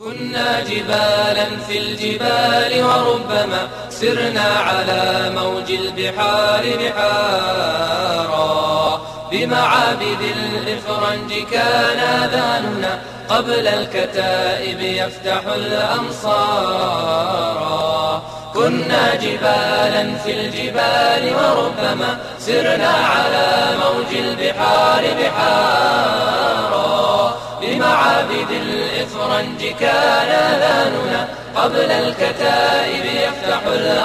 كنا جبالا في الجبال وربما سرنا على موج البحار بحارا. بمعابد الإفرنج كان آذاننا قبل الكتائب يفتح الأمصار. كنا جبالا في الجبال وربما سرنا على موج البحار بحارا. بمعابد الإفرنج كان آذاننا قبل الكتائب يفتح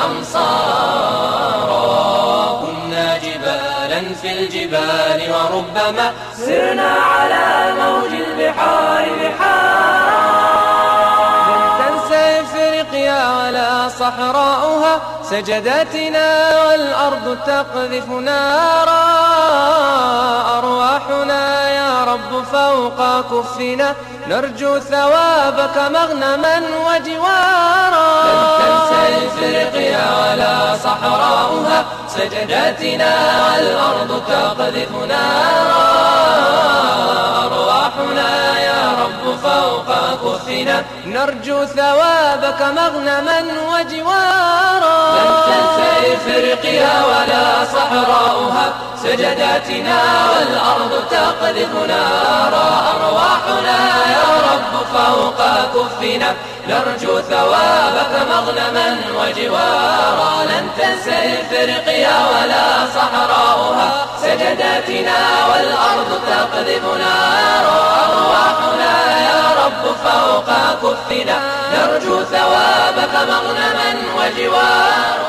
الأمصار. كنا جبالا في الجبال وربما سرنا على موج البحار بحارا. لن تنسى إفريقيا ولا صحراؤها سجداتنا والأرض تقذف نارا. أرواحنا يا رب فوق كفنا نرجو ثوابك مغنما وجوارا. لن تنسى إفريقيا ولا صحراؤها سجداتنا والأرض تقذف نارا. أرواحنا يا رب فوق كفنا نرجو ثوابك مغنما وجوارا. لن تنسى إفريقيا ولا صحراؤها سجداتنا والأرض تقذف نارا. أرواحنا يا رب فوق كفنا نرجو ثوابك مغنما وجوارا. لن تنسى إفريقيا ولا صحراؤها سجداتنا والأرض تقذف نارا. أرواحنا يا رب فوق كفنا نرجو ثوابك مغنما وجوارا.